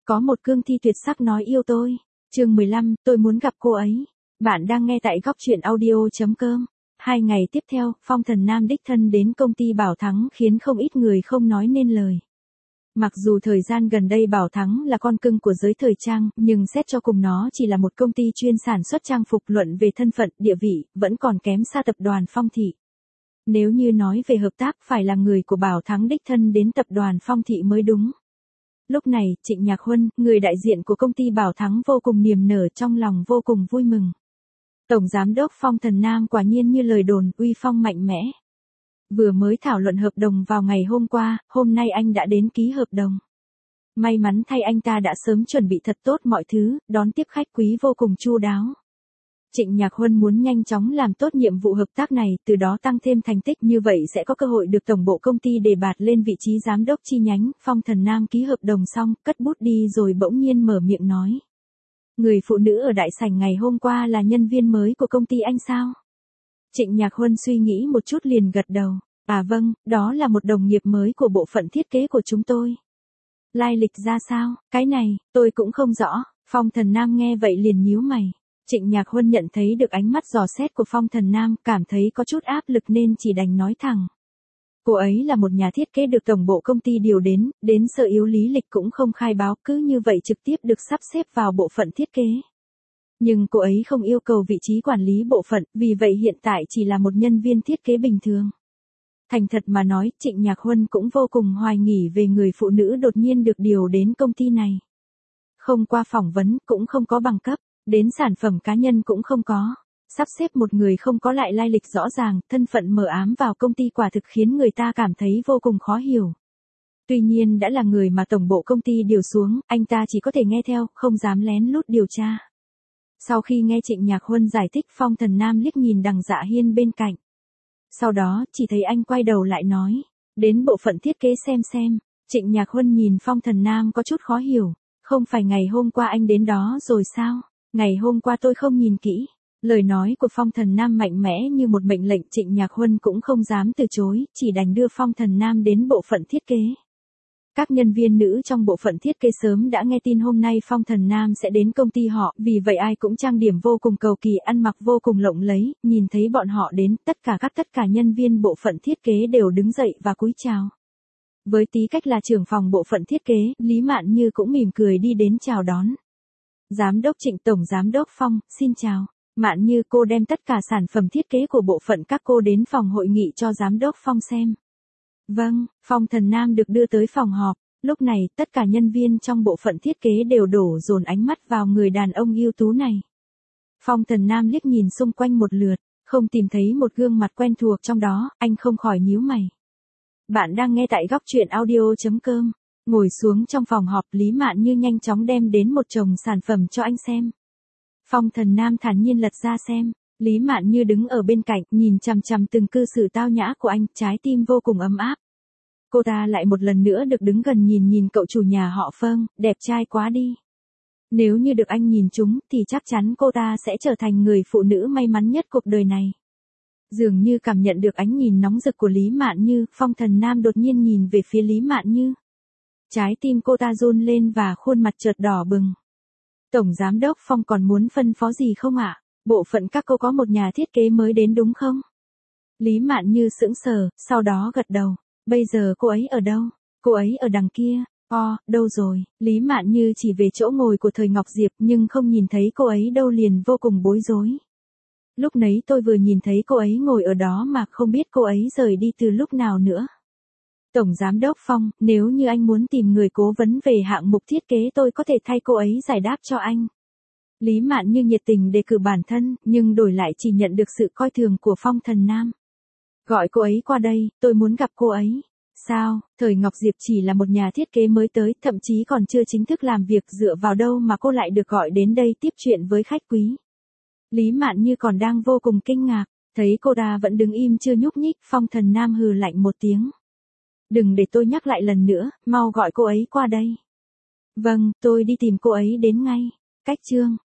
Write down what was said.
Có một cương thi tuyệt sắc nói yêu tôi. Chương 15, tôi muốn gặp cô ấy. Bạn đang nghe tại góc truyện audio.com. 2 ngày tiếp theo, Phong Thần Nam đích thân đến công ty Bảo Thắng khiến không ít người không nói nên lời. Mặc dù thời gian gần đây Bảo Thắng là con cưng của giới thời trang, nhưng xét cho cùng nó chỉ là một công ty chuyên sản xuất trang phục, luận về thân phận, địa vị, vẫn còn kém xa tập đoàn Phong Thị. Nếu như nói về hợp tác phải là người của Bảo Thắng đích thân đến tập đoàn Phong Thị mới đúng. Lúc này, Trịnh Nhạc Huân, người đại diện của công ty Bảo Thắng vô cùng niềm nở, trong lòng vô cùng vui mừng. Tổng Giám đốc Phong Thần Nam quả nhiên như lời đồn, uy phong mạnh mẽ. Vừa mới thảo luận hợp đồng vào ngày hôm qua, hôm nay anh đã đến ký hợp đồng. May mắn thay anh ta đã sớm chuẩn bị thật tốt mọi thứ, đón tiếp khách quý vô cùng chu đáo. Trịnh Nhạc Huân muốn nhanh chóng làm tốt nhiệm vụ hợp tác này, từ đó tăng thêm thành tích, như vậy sẽ có cơ hội được tổng bộ công ty đề bạt lên vị trí giám đốc chi nhánh. Phong Thần Nam ký hợp đồng xong, cất bút đi rồi bỗng nhiên mở miệng nói. Người phụ nữ ở đại sảnh ngày hôm qua là nhân viên mới của công ty anh sao? Trịnh Nhạc Huân suy nghĩ một chút liền gật đầu. À vâng, đó là một đồng nghiệp mới của bộ phận thiết kế của chúng tôi. Lai lịch ra sao, cái này, tôi cũng không rõ. Phong Thần Nam nghe vậy liền nhíu mày. Trịnh Nhạc Huân nhận thấy được ánh mắt dò xét của Phong Thần Nam, cảm thấy có chút áp lực nên chỉ đành nói thẳng. Cô ấy là một nhà thiết kế được tổng bộ công ty điều đến sơ yếu lý lịch cũng không khai báo, cứ như vậy trực tiếp được sắp xếp vào bộ phận thiết kế. Nhưng cô ấy không yêu cầu vị trí quản lý bộ phận, vì vậy hiện tại chỉ là một nhân viên thiết kế bình thường. Thành thật mà nói, Trịnh Nhạc Huân cũng vô cùng hoài nghi về người phụ nữ đột nhiên được điều đến công ty này. Không qua phỏng vấn, cũng không có bằng cấp. Đến sản phẩm cá nhân cũng không có. Sắp xếp một người không có lại lai lịch rõ ràng, thân phận mờ ám vào công ty quả thực khiến người ta cảm thấy vô cùng khó hiểu. Tuy nhiên đã là người mà tổng bộ công ty điều xuống, anh ta chỉ có thể nghe theo, không dám lén lút điều tra. Sau khi nghe Trịnh Nhạc Huân giải thích, Phong Thần Nam liếc nhìn Đằng Dạ Hiên bên cạnh. Sau đó, chỉ thấy anh quay đầu lại nói, đến bộ phận thiết kế xem. Trịnh Nhạc Huân nhìn Phong Thần Nam có chút khó hiểu, không phải ngày hôm qua anh đến đó rồi sao? Ngày hôm qua tôi không nhìn kỹ. Lời nói của Phong Thần Nam mạnh mẽ như một mệnh lệnh, Trịnh Nhạc Huân cũng không dám từ chối, chỉ đành đưa Phong Thần Nam đến bộ phận thiết kế. Các nhân viên nữ trong bộ phận thiết kế sớm đã nghe tin hôm nay Phong Thần Nam sẽ đến công ty họ, vì vậy ai cũng trang điểm vô cùng cầu kỳ, ăn mặc vô cùng lộng lẫy, nhìn thấy bọn họ đến, tất cả nhân viên bộ phận thiết kế đều đứng dậy và cúi chào. Với tí cách là trưởng phòng bộ phận thiết kế, Lý Mạn Như cũng mỉm cười đi đến chào đón. Giám đốc Trịnh, Tổng Giám đốc Phong, xin chào. Mạn Như, cô đem tất cả sản phẩm thiết kế của bộ phận các cô đến phòng hội nghị cho Giám đốc Phong xem. Vâng, Phong Thần Nam được đưa tới phòng họp. Lúc này, tất cả nhân viên trong bộ phận thiết kế đều đổ dồn ánh mắt vào người đàn ông ưu tú này. Phong Thần Nam liếc nhìn xung quanh một lượt, không tìm thấy một gương mặt quen thuộc trong đó, anh không khỏi nhíu mày. Bạn đang nghe tại góc truyện audio.com. Ngồi xuống trong phòng họp, Lý Mạn Như nhanh chóng đem đến một chồng sản phẩm cho anh xem. Phong Thần Nam thản nhiên lật ra xem. Lý Mạn Như đứng ở bên cạnh, nhìn chằm chằm từng cư xử tao nhã của anh, trái tim vô cùng ấm áp. Cô ta lại một lần nữa được đứng gần nhìn cậu chủ nhà họ Phong, đẹp trai quá đi. Nếu như được anh nhìn chúng, thì chắc chắn cô ta sẽ trở thành người phụ nữ may mắn nhất cuộc đời này. Dường như cảm nhận được ánh nhìn nóng rực của Lý Mạn Như, Phong Thần Nam đột nhiên nhìn về phía Lý Mạn Như. Trái tim cô ta run lên và khuôn mặt chợt đỏ bừng. Tổng Giám đốc Phong còn muốn phân phó gì không ạ? Bộ phận các cô có một nhà thiết kế mới đến đúng không? Lý Mạn Như sững sờ, sau đó gật đầu. Bây giờ cô ấy ở đâu? Cô ấy ở đằng kia. Đâu rồi? Lý Mạn Như chỉ về chỗ ngồi của Thời Ngọc Diệp nhưng không nhìn thấy cô ấy đâu, liền vô cùng bối rối. Lúc nấy tôi vừa nhìn thấy cô ấy ngồi ở đó mà không biết cô ấy rời đi từ lúc nào nữa. Tổng Giám đốc Phong, nếu như anh muốn tìm người cố vấn về hạng mục thiết kế, tôi có thể thay cô ấy giải đáp cho anh. Lý Mạn Như nhiệt tình đề cử bản thân, nhưng đổi lại chỉ nhận được sự coi thường của Phong Thần Nam. Gọi cô ấy qua đây, tôi muốn gặp cô ấy. Sao, Thời Ngọc Diệp chỉ là một nhà thiết kế mới tới, thậm chí còn chưa chính thức làm việc, dựa vào đâu mà cô lại được gọi đến đây tiếp chuyện với khách quý. Lý Mạn Như còn đang vô cùng kinh ngạc, thấy cô ta vẫn đứng im chưa nhúc nhích, Phong Thần Nam hừ lạnh một tiếng. Đừng để tôi nhắc lại lần nữa, mau gọi cô ấy qua đây. Vâng, tôi đi tìm cô ấy đến ngay. Cách chương